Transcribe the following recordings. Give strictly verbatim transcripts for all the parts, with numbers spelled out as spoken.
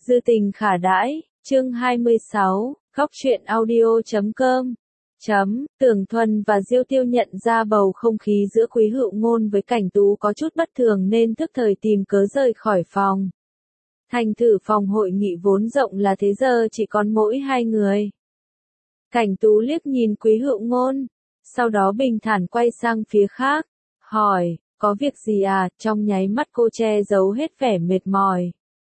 Dư tình khả đãi, chương hai mươi sáu, góc truyện audio chấm com. Chấm, Tưởng Thuần và Diêu Tiêu nhận ra bầu không khí giữa Quý Hữu Ngôn với Cảnh Tú có chút bất thường nên thức thời tìm cớ rời khỏi phòng. Thành thử phòng hội nghị vốn rộng là thế giờ chỉ còn mỗi hai người. Cảnh Tú liếc nhìn Quý Hữu Ngôn, sau đó bình thản quay sang phía khác, hỏi, có việc gì à, trong nháy mắt cô che giấu hết vẻ mệt mỏi.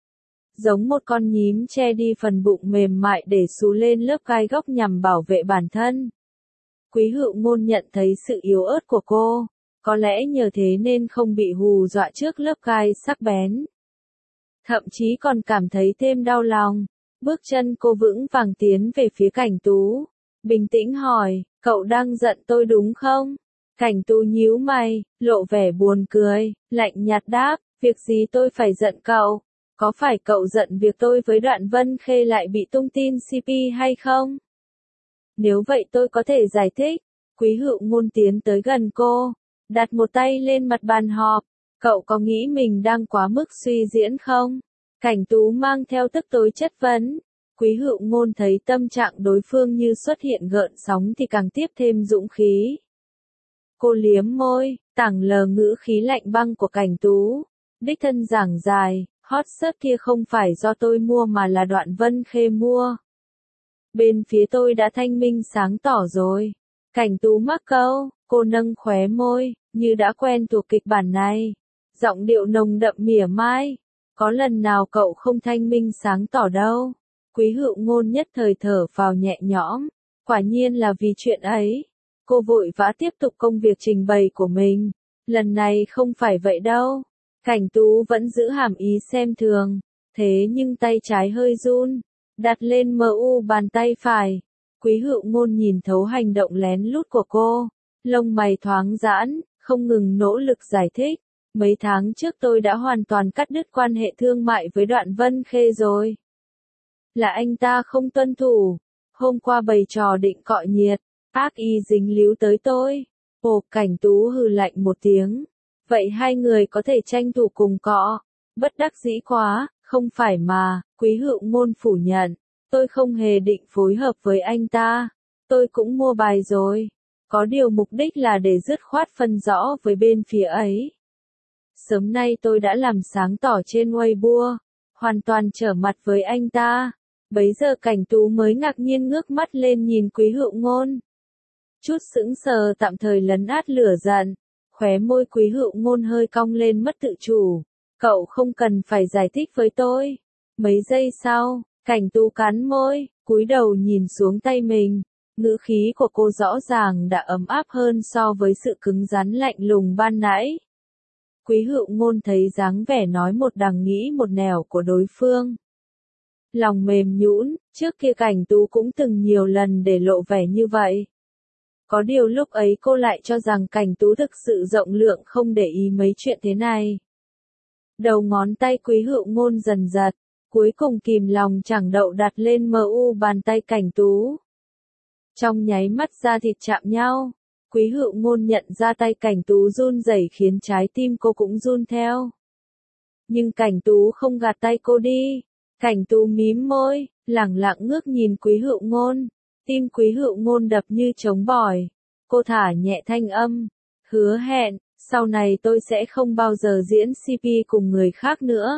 Giống một con nhím che đi phần bụng mềm mại để xú lên lớp gai góc nhằm bảo vệ bản thân. Quý Hữu Ngôn nhận thấy sự yếu ớt của cô, có lẽ nhờ thế nên không bị hù dọa trước lớp gai sắc bén. Thậm chí còn cảm thấy thêm đau lòng, bước chân cô vững vàng tiến về phía Cảnh Tú, bình tĩnh hỏi, cậu đang giận tôi đúng không? Cảnh Tú nhíu mày, lộ vẻ buồn cười, lạnh nhạt đáp, việc gì tôi phải giận cậu? Có phải cậu giận việc tôi với Đoạn Vân Khê lại bị tung tin xê pê hay không? Nếu vậy tôi có thể giải thích. Quý Hữu Ngôn tiến tới gần cô, đặt một tay lên mặt bàn họp. Cậu có nghĩ mình đang quá mức suy diễn không? Cảnh Tú mang theo tức tối chất vấn. Quý Hữu Ngôn thấy tâm trạng đối phương như xuất hiện gợn sóng thì càng tiếp thêm dũng khí. Cô liếm môi, tảng lờ ngữ khí lạnh băng của Cảnh Tú. Đích thân giảng dài, hot search kia không phải do tôi mua mà là Đoạn Vân Khê mua. Bên phía tôi đã thanh minh sáng tỏ rồi. Cảnh Tú mắc câu, cô nâng khóe môi, như đã quen thuộc kịch bản này. Giọng điệu nồng đậm mỉa mai. Có lần nào cậu không thanh minh sáng tỏ đâu. Quý Hữu Ngôn nhất thời thở phào nhẹ nhõm. Quả nhiên là vì chuyện ấy. Cô vội vã tiếp tục công việc trình bày của mình. Lần này không phải vậy đâu. Cảnh Tú vẫn giữ hàm ý xem thường. Thế nhưng tay trái hơi run. Đặt lên em u bàn tay phải. Quý Hữu Ngôn nhìn thấu hành động lén lút của cô. Lông mày thoáng giãn, không ngừng nỗ lực giải thích. Mấy tháng trước tôi đã hoàn toàn cắt đứt quan hệ thương mại với Đoạn Vân Khê rồi. Là anh ta không tuân thủ. Hôm qua bày trò định cọ nhiệt, ác ý dính líu tới tôi. Ồ, Cảnh Tú hừ lạnh một tiếng. Vậy hai người có thể tranh thủ cùng cọ. Bất đắc dĩ quá, không phải mà, Quý Hữu Ngôn phủ nhận. Tôi không hề định phối hợp với anh ta. Tôi cũng mua bài rồi. Có điều mục đích là để dứt khoát phân rõ với bên phía ấy. Sớm nay tôi đã làm sáng tỏ trên Weibo, hoàn toàn trở mặt với anh ta. Bấy giờ Cảnh Tú mới ngạc nhiên ngước mắt lên nhìn Quý Hữu Ngôn. Chút sững sờ tạm thời lấn át lửa giận, khóe môi Quý Hữu Ngôn hơi cong lên mất tự chủ. Cậu không cần phải giải thích với tôi. Mấy giây sau, Cảnh Tú cắn môi, cúi đầu nhìn xuống tay mình. Ngữ khí của cô rõ ràng đã ấm áp hơn so với sự cứng rắn lạnh lùng ban nãy. Quý Hữu Ngôn thấy dáng vẻ nói một đằng nghĩ một nẻo của đối phương. Lòng mềm nhũn, trước kia Cảnh Tú cũng từng nhiều lần để lộ vẻ như vậy. Có điều lúc ấy cô lại cho rằng Cảnh Tú thực sự rộng lượng không để ý mấy chuyện thế này. Đầu ngón tay Quý Hữu Ngôn dần giật, cuối cùng kìm lòng chẳng đậu đặt lên em u bàn tay Cảnh Tú. Trong nháy mắt da thịt chạm nhau, Quý Hữu Ngôn nhận ra tay Cảnh Tú run rẩy khiến trái tim cô cũng run theo. Nhưng Cảnh Tú không gạt tay cô đi. Cảnh Tú mím môi, lẳng lặng ngước nhìn Quý Hữu Ngôn. Tim Quý Hữu Ngôn đập như trống bỏi. Cô thả nhẹ thanh âm, hứa hẹn, sau này tôi sẽ không bao giờ diễn xê pê cùng người khác nữa.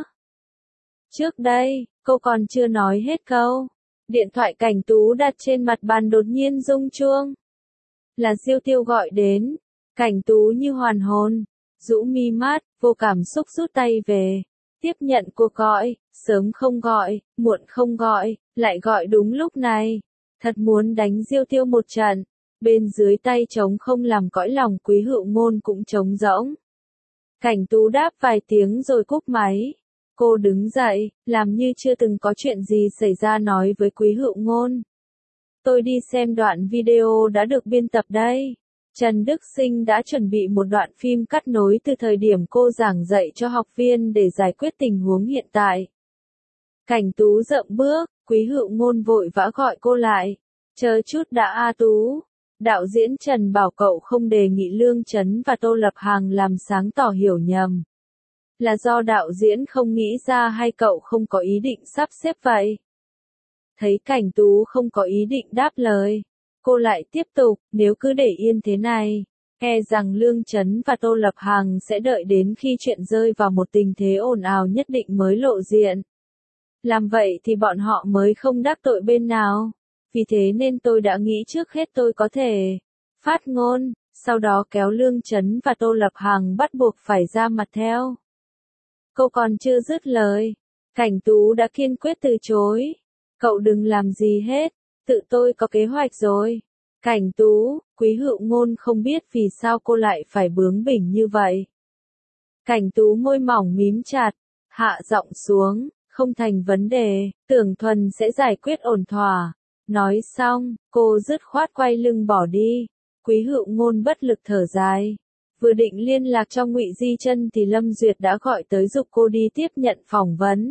Trước đây, cô còn chưa nói hết câu. Điện thoại Cảnh Tú đặt trên mặt bàn đột nhiên rung chuông. Là Diêu Tiêu gọi đến. Cảnh Tú như hoàn hồn, rũ mi mắt, vô cảm xúc rút tay về. Tiếp nhận cuộc gọi, sớm không gọi, muộn không gọi, lại gọi đúng lúc này. Thật muốn đánh Diêu Tiêu một trận. Bên dưới tay trống không làm cõi lòng Quý Hữu Ngôn cũng trống rỗng. Cảnh Tú đáp vài tiếng rồi cúp máy. Cô đứng dậy, làm như chưa từng có chuyện gì xảy ra nói với Quý Hữu Ngôn. Tôi đi xem đoạn video đã được biên tập đây. Trần Đức Sinh đã chuẩn bị một đoạn phim cắt nối từ thời điểm cô giảng dạy cho học viên để giải quyết tình huống hiện tại. Cảnh Tú dậm bước, Quý Hữu Ngôn vội vã gọi cô lại. Chờ chút đã A Tú. Đạo diễn Trần bảo cậu không đề nghị Lương Chấn và Tô Lập Hàng làm sáng tỏ hiểu nhầm. Là do đạo diễn không nghĩ ra hay cậu không có ý định sắp xếp vậy? Thấy Cảnh Tú không có ý định đáp lời, cô lại tiếp tục, nếu cứ để yên thế này, e rằng Lương Chấn và Tô Lập Hằng sẽ đợi đến khi chuyện rơi vào một tình thế ồn ào nhất định mới lộ diện. Làm vậy thì bọn họ mới không đắc tội bên nào. Vì thế nên tôi đã nghĩ trước hết tôi có thể phát ngôn, sau đó kéo Lương Chấn và Tô Lập Hằng bắt buộc phải ra mặt theo. Cô còn chưa dứt lời, Cảnh Tú đã kiên quyết từ chối. Cậu đừng làm gì hết, tự tôi có kế hoạch rồi. Cảnh Tú, Quý Hữu Ngôn không biết vì sao cô lại phải bướng bỉnh như vậy. Cảnh Tú môi mỏng mím chặt, hạ giọng xuống, không thành vấn đề, Tưởng Thuần sẽ giải quyết ổn thỏa. Nói xong, cô dứt khoát quay lưng bỏ đi. Quý Hữu Ngôn bất lực thở dài. Vừa định liên lạc cho Ngụy Di Chân thì Lâm Duyệt đã gọi tới giục cô đi tiếp nhận phỏng vấn.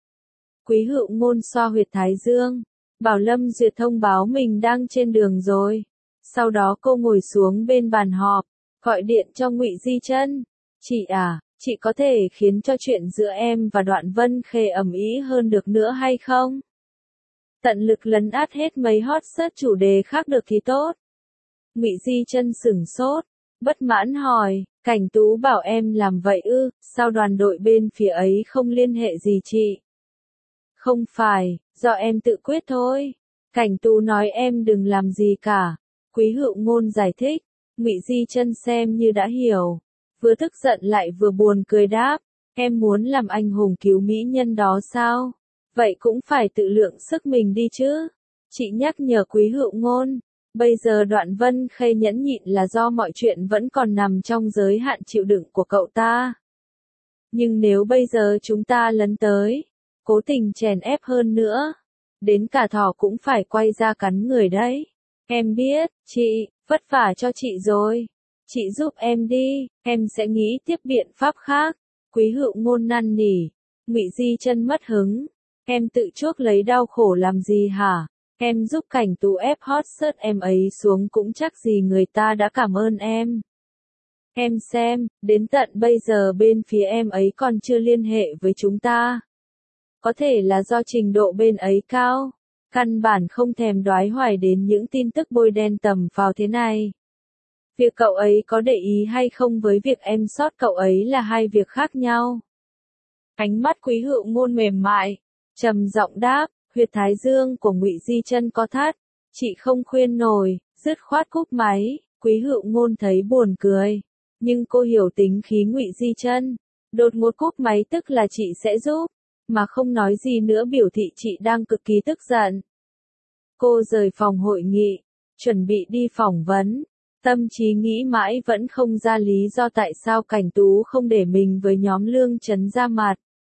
Quý Hữu Ngôn xoa huyệt thái dương, bảo Lâm Duyệt thông báo mình đang trên đường rồi. Sau đó cô ngồi xuống bên bàn họp, gọi điện cho Ngụy Di Chân. Chị à, chị có thể khiến cho chuyện giữa em và Đoạn Vân Khê ầm ĩ hơn được nữa hay không? Tận lực lấn át hết mấy hot search chủ đề khác được thì tốt. Ngụy Di Chân sửng sốt, bất mãn hỏi, Cảnh Tú bảo em làm vậy ư, sao đoàn đội bên phía ấy không liên hệ gì chị? Không phải, do em tự quyết thôi. Cảnh Tú nói em đừng làm gì cả. Quý Hữu Ngôn giải thích, Ngụy Di Chân xem như đã hiểu. Vừa tức giận lại vừa buồn cười đáp, em muốn làm anh hùng cứu mỹ nhân đó sao? Vậy cũng phải tự lượng sức mình đi chứ. Chị nhắc nhở Quý Hữu Ngôn, bây giờ Đoạn Vân Khê nhẫn nhịn là do mọi chuyện vẫn còn nằm trong giới hạn chịu đựng của cậu ta. Nhưng nếu bây giờ chúng ta lấn tới, cố tình chèn ép hơn nữa, đến cả thỏ cũng phải quay ra cắn người đấy. Em biết, chị, vất vả cho chị rồi. Chị giúp em đi, em sẽ nghĩ tiếp biện pháp khác. Quý Hữu Ngôn năn nỉ. Ngụy Di Chân mất hứng. Em tự chuốc lấy đau khổ làm gì hả? Em giúp Cảnh Tú ép hot search em ấy xuống cũng chắc gì người ta đã cảm ơn em. Em xem, đến tận bây giờ bên phía em ấy còn chưa liên hệ với chúng ta. Có thể là do trình độ bên ấy cao, căn bản không thèm đoái hoài đến những tin tức bôi đen tầm phào thế này. Việc cậu ấy có để ý hay không với việc em sót cậu ấy là hai việc khác nhau. Ánh mắt Quý Hữu Ngôn mềm mại, trầm giọng đáp, huyệt thái dương của Ngụy Di Chân có thắt, chị không khuyên nổi, dứt khoát cúp máy. Quý Hữu Ngôn thấy buồn cười, nhưng cô hiểu tính khí Ngụy Di Chân, đột ngột cúp máy tức là chị sẽ giúp, mà không nói gì nữa biểu thị chị đang cực kỳ tức giận. Cô rời phòng hội nghị, chuẩn bị đi phỏng vấn, tâm trí nghĩ mãi vẫn không ra lý do tại sao Cảnh Tú không để mình với nhóm Lương Chấn ra mặt.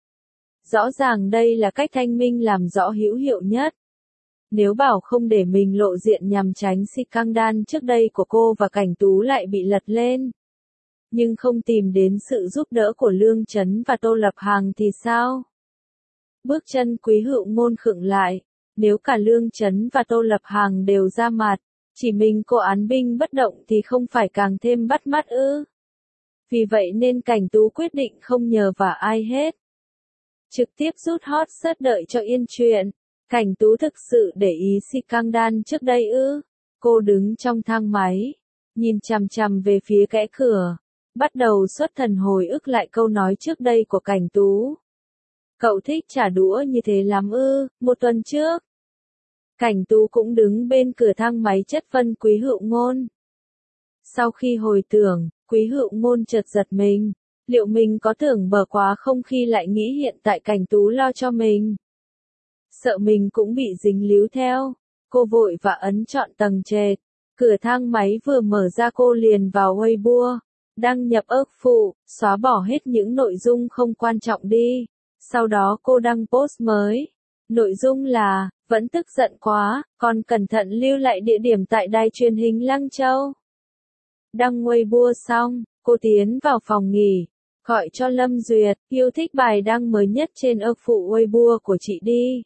Rõ ràng đây là cách thanh minh làm rõ hữu hiệu nhất. Nếu bảo không để mình lộ diện nhằm tránh scandal trước đây của cô và Cảnh Tú lại bị lật lên, nhưng không tìm đến sự giúp đỡ của Lương Chấn và Tô Lập Hằng thì sao? Bước chân Quý Hữu Ngôn khựng lại, nếu cả Lương Chấn và Tô Lập Hằng đều ra mặt, chỉ mình cô án binh bất động thì không phải càng thêm bắt mắt ư? Vì vậy nên Cảnh Tú quyết định không nhờ vả ai hết. Trực tiếp rút hot search đợi cho yên chuyện. Cảnh Tú thực sự để ý scandal trước đây ư? Cô đứng trong thang máy, nhìn chằm chằm về phía kẽ cửa, bắt đầu xuất thần hồi ức lại câu nói trước đây của Cảnh Tú. Cậu thích trả đũa như thế lắm ư? Một tuần trước, Cảnh Tú cũng đứng bên cửa thang máy chất vấn Quý Hữu Ngôn. Sau khi hồi tưởng, Quý Hữu Ngôn chợt giật mình. Liệu mình có tưởng bờ quá không khi lại nghĩ hiện tại Cảnh Tú lo cho mình? Sợ mình cũng bị dính líu theo, cô vội và ấn chọn tầng trệt. Cửa thang máy vừa mở ra cô liền vào Weibo, đăng nhập ước phụ, xóa bỏ hết những nội dung không quan trọng đi. Sau đó cô đăng post mới. Nội dung là, vẫn tức giận quá, còn cẩn thận lưu lại địa điểm tại đài truyền hình Lăng Châu. Đăng Weibo xong, cô tiến vào phòng nghỉ, gọi cho Lâm Duyệt, yêu thích bài đăng mới nhất trên ước phụ Weibo của chị đi.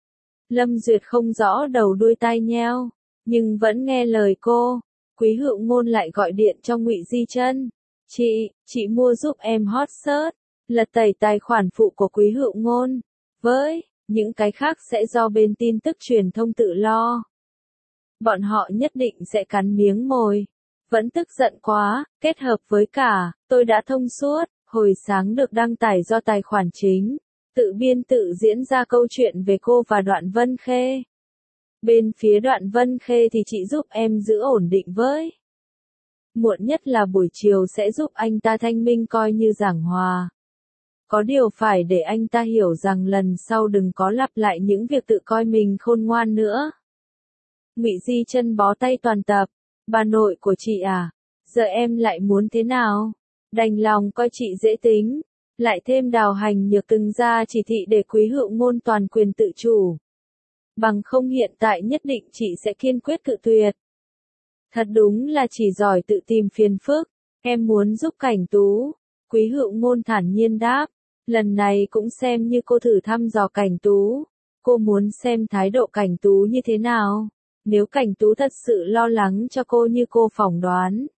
Lâm Duyệt không rõ đầu đuôi tai nheo, nhưng vẫn nghe lời cô. Quý Hữu Ngôn lại gọi điện cho Ngụy Di Chân. Chị, chị mua giúp em hot search. Lật tẩy tài khoản phụ của Quý Hữu Ngôn. Với những cái khác sẽ do bên tin tức truyền thông tự lo. Bọn họ nhất định sẽ cắn miếng mồi. Vẫn tức giận quá, kết hợp với cả, tôi đã thông suốt, hồi sáng được đăng tải do tài khoản chính, tự biên tự diễn ra câu chuyện về cô và Đoạn Vân Khê. Bên phía Đoạn Vân Khê thì chị giúp em giữ ổn định với. Muộn nhất là buổi chiều sẽ giúp anh ta thanh minh coi như giảng hòa. Có điều phải để anh ta hiểu rằng lần sau đừng có lặp lại những việc tự coi mình khôn ngoan nữa. Ngụy Di Chân bó tay toàn tập. Bà nội của chị à? Giờ em lại muốn thế nào? Đành lòng coi chị dễ tính. Lại thêm Đào Hành Nhược từng ra chỉ thị để Quý Hữu Ngôn toàn quyền tự chủ. Bằng không hiện tại nhất định chị sẽ kiên quyết cự tuyệt. Thật đúng là chỉ giỏi tự tìm phiền phức. Em muốn giúp Cảnh Tú. Quý Hữu Ngôn thản nhiên đáp. Lần này cũng xem như cô thử thăm dò Cảnh Tú. Cô muốn xem thái độ Cảnh Tú như thế nào. Nếu Cảnh Tú thật sự lo lắng cho cô như cô phỏng đoán,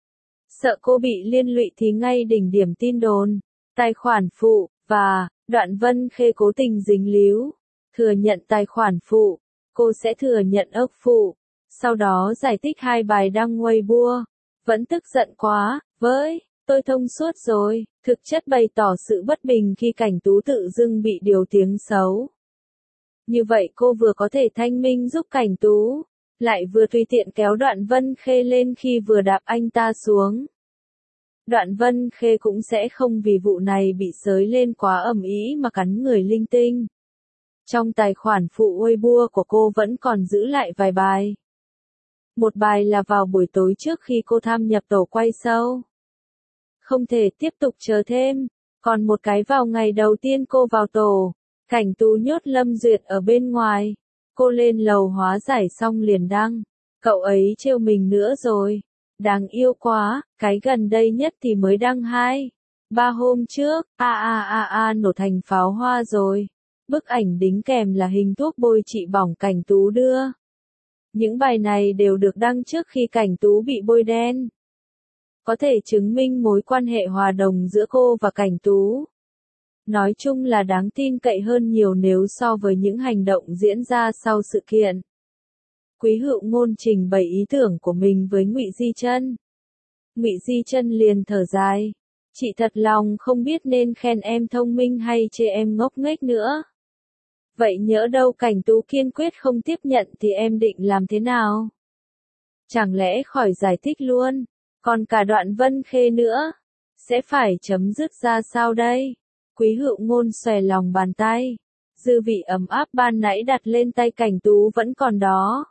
sợ cô bị liên lụy thì ngay đỉnh điểm tin đồn, tài khoản phụ, và, Đoạn Vân Khê cố tình dính líu, thừa nhận tài khoản phụ, cô sẽ thừa nhận ốc phụ, sau đó giải thích hai bài đăng Weibo, vẫn tức giận quá, với, tôi thông suốt rồi, thực chất bày tỏ sự bất bình khi Cảnh Tú tự dưng bị điều tiếng xấu. Như vậy cô vừa có thể thanh minh giúp Cảnh Tú, lại vừa tùy tiện kéo Đoạn Vân Khê lên khi vừa đạp anh ta xuống. Đoạn Vân Khê cũng sẽ không vì vụ này bị xới lên quá ầm ĩ mà cắn người linh tinh. Trong tài khoản phụ Weibo của cô vẫn còn giữ lại vài bài. Một bài là vào buổi tối trước khi cô tham nhập tổ quay show. Không thể tiếp tục chờ thêm. Còn một cái vào ngày đầu tiên cô vào tổ. Cảnh Tú nhốt Lâm Duyệt ở bên ngoài. Cô lên lầu hóa giải xong liền đăng. Cậu ấy trêu mình nữa rồi. Đáng yêu quá, cái gần đây nhất thì mới đăng hai. Ba hôm trước, a a a a nổ thành pháo hoa rồi. Bức ảnh đính kèm là hình thuốc bôi trị bỏng Cảnh Tú đưa. Những bài này đều được đăng trước khi Cảnh Tú bị bôi đen. Có thể chứng minh mối quan hệ hòa đồng giữa cô và Cảnh Tú. Nói chung là đáng tin cậy hơn nhiều nếu so với những hành động diễn ra sau sự kiện. Quý Hữu Ngôn trình bày ý tưởng của mình với Ngụy Di Chân. Ngụy Di Chân liền thở dài. Chị thật lòng không biết nên khen em thông minh hay chê em ngốc nghếch nữa. Vậy nhỡ đâu Cảnh Tú kiên quyết không tiếp nhận thì em định làm thế nào? Chẳng lẽ khỏi giải thích luôn? Còn cả Đoạn Vân Khê nữa. Sẽ phải chấm dứt ra sao đây? Quý Hữu Ngôn xòe lòng bàn tay. Dư vị ấm áp ban nãy đặt lên tay Cảnh Tú vẫn còn đó.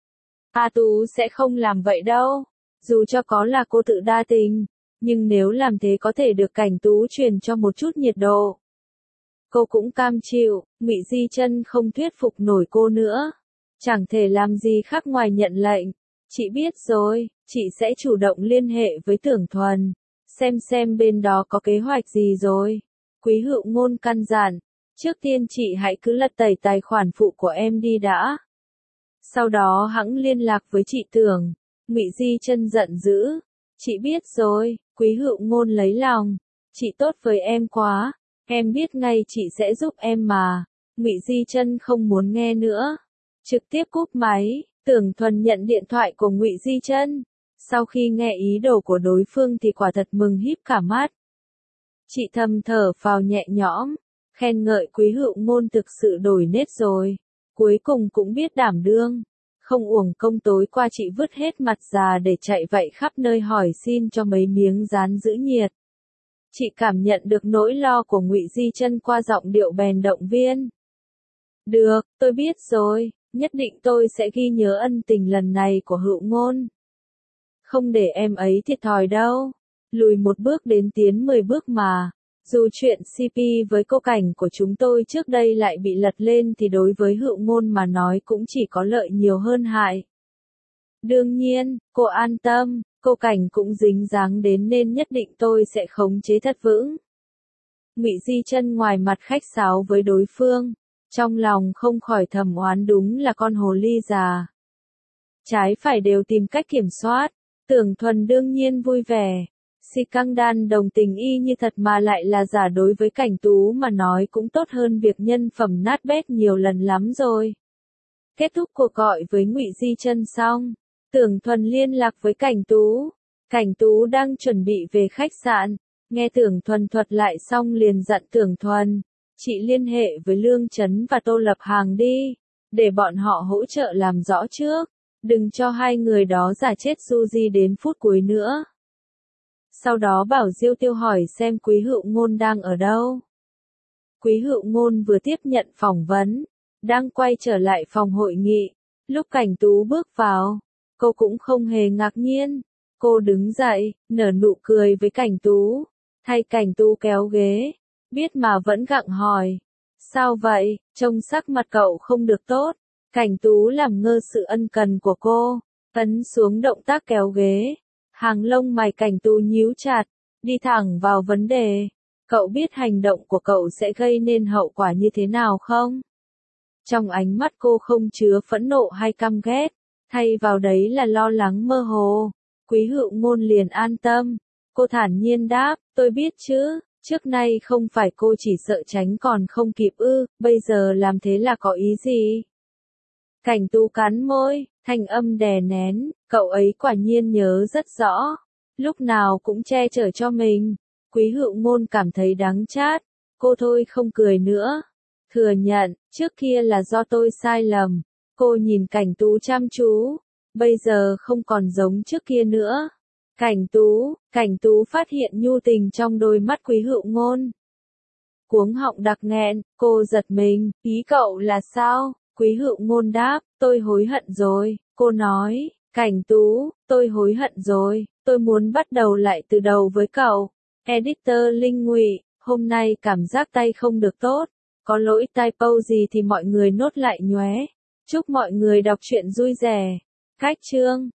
A Tú sẽ không làm vậy đâu. Dù cho có là cô tự đa tình. Nhưng nếu làm thế có thể được Cảnh Tú truyền cho một chút nhiệt độ. Cô cũng cam chịu. Ngụy Di Chân không thuyết phục nổi cô nữa. Chẳng thể làm gì khác ngoài nhận lệnh. Chị biết rồi, chị sẽ chủ động liên hệ với Tưởng Thuần. Xem xem bên đó có kế hoạch gì rồi. Quý Hữu Ngôn căn dặn. Trước tiên chị hãy cứ lật tẩy tài khoản phụ của em đi đã. Sau đó hẵng liên lạc với chị Tưởng. Ngụy Di Chân giận dữ. Chị biết rồi, Quý Hữu Ngôn lấy lòng. Chị tốt với em quá. Em biết ngay chị sẽ giúp em mà. Ngụy Di Chân không muốn nghe nữa. Trực tiếp cúp máy. Tưởng Thuần nhận điện thoại của Ngụy Di Chân. Sau khi nghe ý đồ của đối phương thì quả thật mừng híp cả mắt. Chị thầm thở phào nhẹ nhõm. Khen ngợi Quý Hữu Ngôn thực sự đổi nết rồi. Cuối cùng cũng biết đảm đương. Không uổng công tối qua chị vứt hết mặt già để chạy vậy khắp nơi hỏi xin cho mấy miếng rán giữ nhiệt. Chị cảm nhận được nỗi lo của Ngụy Di Chân qua giọng điệu bèn động viên. Được, tôi biết rồi, nhất định tôi sẽ ghi nhớ ân tình lần này của Hữu Ngôn. Không để em ấy thiệt thòi đâu. Lùi một bước đến tiến mười bước mà. Dù chuyện xê pê với cô Cảnh của chúng tôi trước đây lại bị lật lên thì đối với Hữu Ngôn mà nói cũng chỉ có lợi nhiều hơn hại. Đương nhiên, cô an tâm, cô Cảnh cũng dính dáng đến nên nhất định tôi sẽ khống chế thật vững. Ngụy Di Chân ngoài mặt khách sáo với đối phương, trong lòng không khỏi thầm oán đúng là con hồ ly già. Trái phải đều tìm cách kiểm soát, Tưởng Thuần đương nhiên vui vẻ. Si căng đan đồng tình y như thật mà lại là giả đối với Cảnh Tú mà nói cũng tốt hơn việc nhân phẩm nát bét nhiều lần lắm rồi. Kết thúc cuộc gọi với Ngụy Di Trân xong, Tưởng Thuần liên lạc với Cảnh Tú. Cảnh Tú đang chuẩn bị về khách sạn, nghe Tưởng Thuần thuật lại xong liền dặn Tưởng Thuần, chị liên hệ với Lương Chấn và Tô Lập Hàng đi, để bọn họ hỗ trợ làm rõ trước, đừng cho hai người đó giả chết du di đến phút cuối nữa. Sau đó bảo Diêu Tiêu hỏi xem Quý Hựu Ngôn đang ở đâu. Quý Hựu Ngôn vừa tiếp nhận phỏng vấn, đang quay trở lại phòng hội nghị, lúc Cảnh Tú bước vào, cô cũng không hề ngạc nhiên, cô đứng dậy, nở nụ cười với Cảnh Tú, thay Cảnh Tú kéo ghế, biết mà vẫn gặng hỏi, sao vậy, trông sắc mặt cậu không được tốt. Cảnh Tú làm ngơ sự ân cần của cô, ấn xuống động tác kéo ghế, hàng lông mày Cảnh Tú nhíu chặt, đi thẳng vào vấn đề, cậu biết hành động của cậu sẽ gây nên hậu quả như thế nào không? Trong ánh mắt cô không chứa phẫn nộ hay căm ghét, thay vào đấy là lo lắng mơ hồ. Quý Hựu Ngôn liền an tâm, cô thản nhiên đáp, tôi biết chứ, trước nay không phải cô chỉ sợ tránh còn không kịp ư, bây giờ làm thế là có ý gì? Cảnh Tú cắn môi, thanh âm đè nén, cậu ấy quả nhiên nhớ rất rõ, lúc nào cũng che chở cho mình. Quý Hựu Ngôn cảm thấy đắng chát, cô thôi không cười nữa. Thừa nhận, trước kia là do tôi sai lầm. Cô nhìn Cảnh Tú chăm chú, bây giờ không còn giống trước kia nữa. Cảnh Tú, Cảnh Tú phát hiện nhu tình trong đôi mắt Quý Hựu Ngôn. Cuống họng đặc nghẹn, cô giật mình, ý cậu là sao? Quý Hựu Ngôn đáp, tôi hối hận rồi, cô nói, Cảnh Tú, tôi hối hận rồi, tôi muốn bắt đầu lại từ đầu với cậu. Editor Linh Ngụy, hôm nay cảm giác tay không được tốt, có lỗi typo gì thì mọi người nốt lại nhé. Chúc mọi người đọc truyện vui vẻ. Cách chương